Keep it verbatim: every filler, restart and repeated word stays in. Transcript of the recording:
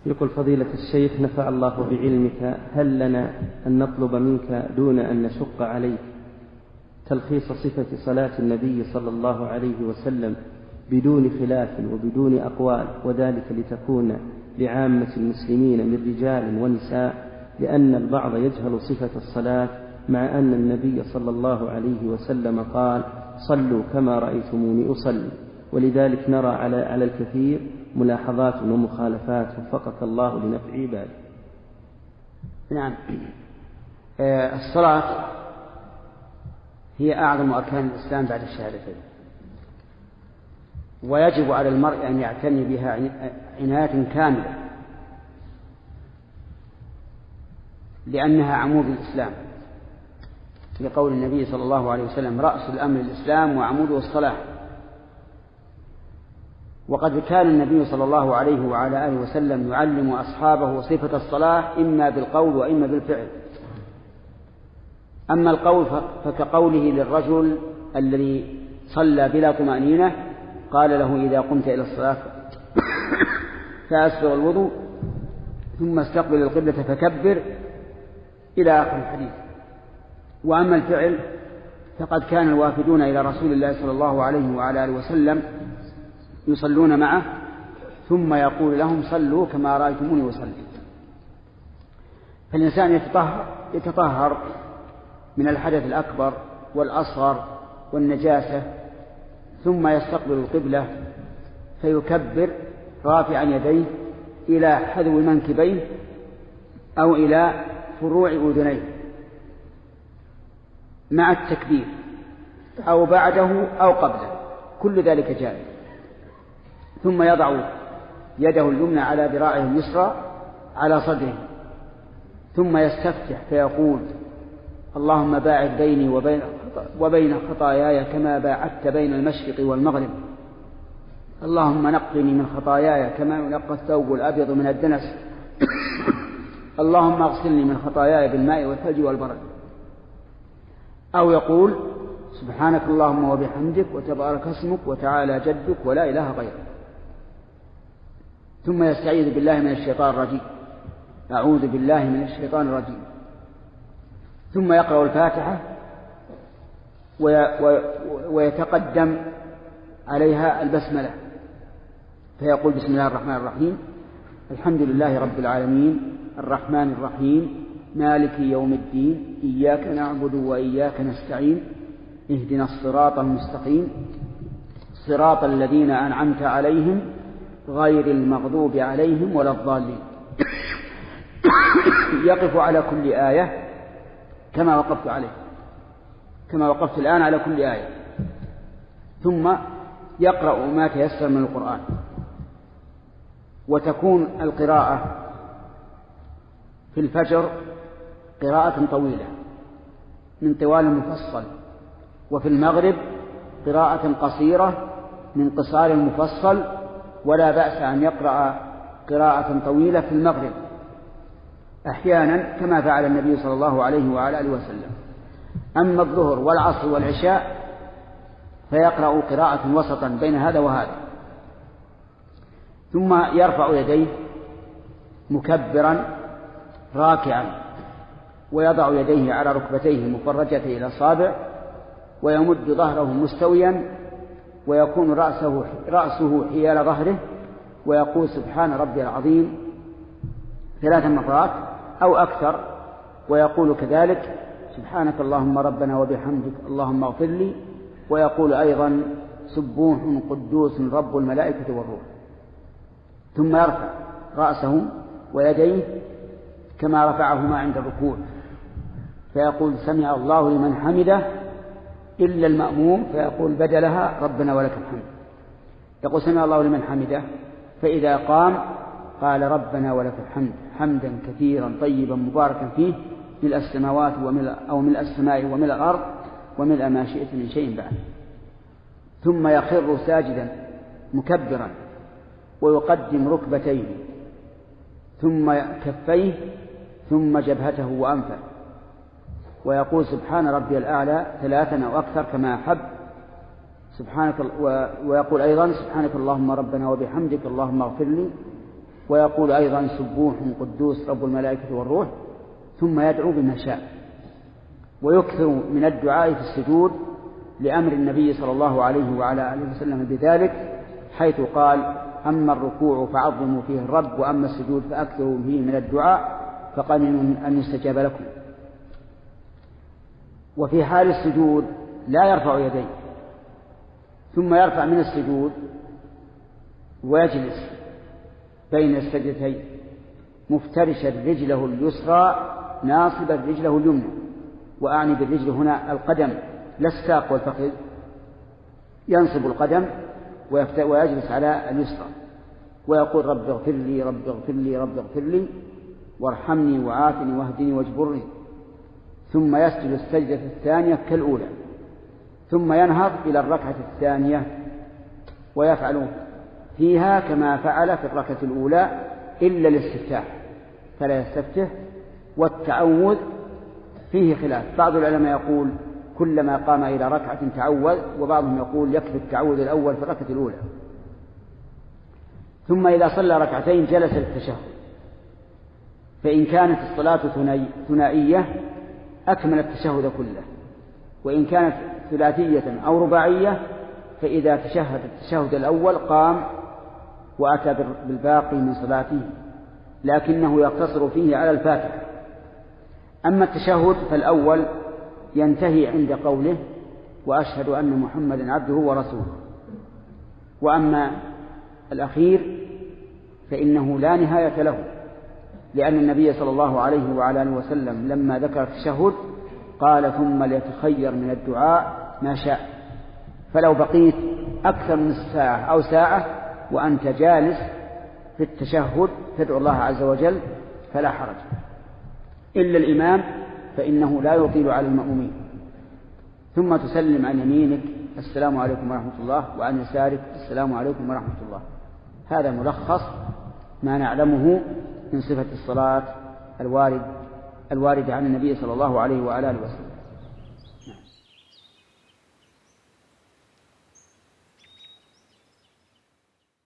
يقول فضيلة الشيخ نفع الله بعلمك، هل لنا أن نطلب منك دون أن نشق عليك تلخيص صفة صلاة النبي صلى الله عليه وسلم بدون خلاف وبدون أقوال، وذلك لتكون لعامة المسلمين من رجال ونساء، لأن البعض يجهل صفة الصلاة مع أن النبي صلى الله عليه وسلم قال صلوا كما رأيتموني أصلي، ولذلك نرى على على الكثير ملاحظات ومخالفات وفقك الله لنفع عباده. نعم. الصلاة هي أعظم أركان الإسلام بعد الشهادتين، ويجب على المرء أن يعتني بها عناية كاملة، لأنها عمود الإسلام، لقول النبي صلى الله عليه وسلم رأس الأمر الإسلام وعموده الصلاة. وقد كان النبي صلى الله عليه وعلى آله وسلم يعلم أصحابه صفة الصلاة إما بالقول وإما بالفعل. أما القول فكقوله للرجل الذي صلى بلا طمأنينة قال له إذا قمت إلى الصلاة فأسبغ الوضوء ثم استقبل القبلة فكبر إلى آخر الحديث. وأما الفعل فقد كان الوافدون إلى رسول الله صلى الله عليه وعلى آله وسلم يصلون معه ثم يقول لهم صلوا كما رأيتموني أصلي. فالإنسان يتطهر, يتطهر من الحدث الأكبر والأصغر والنجاسة، ثم يستقبل القبلة فيكبر رافعا يديه إلى حذو منكبيه أو إلى فروع أذنيه مع التكبير أو بعده أو قبله، كل ذلك جائز. ثم يضع يده اليمنى على ذراعه اليسرى على صدره، ثم يستفتح فيقول اللهم باعد بيني وبين, وبين خطاياي كما باعدت بين المشرق والمغرب، اللهم نقني من خطاياي كما ينقى الثوب الأبيض من الدنس، اللهم اغسلني من خطاياي بالماء والثلج والبرد. أو يقول سبحانك اللهم وبحمدك وتبارك اسمك وتعالى جدك ولا إله غيرك. ثم يستعيذ بالله من الشيطان الرجيم، أعوذ بالله من الشيطان الرجيم. ثم يقرأ الفاتحة ويتقدم عليها البسملة فيقول بسم الله الرحمن الرحيم الحمد لله رب العالمين الرحمن الرحيم مالك يوم الدين إياك نعبد وإياك نستعين اهدنا الصراط المستقيم صراط الذين أنعمت عليهم غير المغضوب عليهم ولا الضالين. يقف على كل آية كما وقفت عليه كما وقفت الآن على كل آية، ثم يقرأ ما تيسر من القرآن. وتكون القراءة في الفجر قراءة طويلة من طوال المفصل، وفي المغرب قراءة قصيرة من قصار المفصل، ولا بأس أن يقرأ قراءة طويلة في المغرب أحيانا كما فعل النبي صلى الله عليه وعلى آله وسلم. أما الظهر والعصر والعشاء فيقرأ قراءة وسطا بين هذا وهذا، ثم يرفع يديه مكبرا راكعا، ويضع يديه على ركبتيه مفرجتين إلى الأصابع، ويمد ظهره مستويا، ويكون رأسه, رأسه حيال ظهره، ويقول سبحان ربي العظيم ثلاث مرات أو أكثر، ويقول كذلك سبحانك اللهم ربنا وبحمدك اللهم اغفر لي، ويقول أيضا سبوح قدوس رب الملائكة والروح. ثم يرفع رأسه ويديه كما رفعهما عند الركوع فيقول سمع الله لمن حمده، إلا المأموم فيقول بدلها ربنا ولك الحمد. يقول سمع الله لمن حمده، فإذا قام قال ربنا ولك الحمد حمدا كثيرا طيبا مباركا فيه ملء السماوات وملء أو ملء السماء وملء الأرض وملء ما شئت من شيء بعد. ثم يخر ساجدا مكبرا، ويقدم ركبتيه ثم كفيه ثم جبهته وأنفه، ويقول سبحان ربي الأعلى ثلاثا أو أكثر كما أحب، سبحانك، ويقول أيضا سبحانك اللهم ربنا وبحمدك اللهم اغفر لي ويقول أيضا سبوح قدوس رب الملائكة والروح، ثم يدعو بما شاء. ويكثر من الدعاء في السجود لأمر النبي صلى الله عليه وعلى آله وسلم بذلك، حيث قال: أما الركوع فعظموا فيه الرب، وأما السجود فأكثروا فيه من الدعاء فقليل أن يستجاب لكم. وفي حال السجود لا يرفع يديه، ثم يرفع من السجود ويجلس بين السجدتين مفترشا رجله اليسرى ناصبا رجله اليمنى، وأعني بالرجل هنا القدم لا الساق والفخذ، ينصب القدم ويجلس على اليسرى ويقول: رب اغفر لي رب اغفر لي رب اغفر لي وارحمني وعافني واهدني واجبرني، ثم يسجد السجدة الثانية كالأولى، ثم ينهض إلى الركعة الثانية ويفعل فيها كما فعل في الركعة الأولى إلا الاستفتاح، فلا يستفتح. والتعوذ فيه خلاف، بعض العلماء يقول كلما قام إلى ركعة تعوذ، وبعضهم يقول يكفي التعوذ الأول في الركعة الأولى. ثم إذا صلى ركعتين جلس للتشهد، فإن كانت الصلاة ثنائية أكمل التشهد كله، وإن كانت ثلاثية أو رباعية فإذا تشهد التشهد الأول قام وأتى بالباقي من صلاته، لكنه يقتصر فيه على الفاتحة. أما التشهد فالأول ينتهي عند قوله: وأشهد أن محمدا عبده ورسوله. وأما الأخير فإنه لا نهاية له، لأن النبي صلى الله عليه وعلى آله وسلم لما ذكر التشهد قال: ثم ليتخير من الدعاء ما شاء. فلو بقيت أكثر من ساعة أو ساعة وأنت جالس في التشهد تدعو الله عز وجل فلا حرج، إلا الإمام فإنه لا يطيل على المأمومين. ثم تسلم عن يمينك: السلام عليكم ورحمة الله، وعن يسارك: السلام عليكم ورحمة الله. هذا ملخص ما نعلمه من صفة الصلاة الوارد الواردة عن النبي صلى الله عليه وعلى آله وسلم.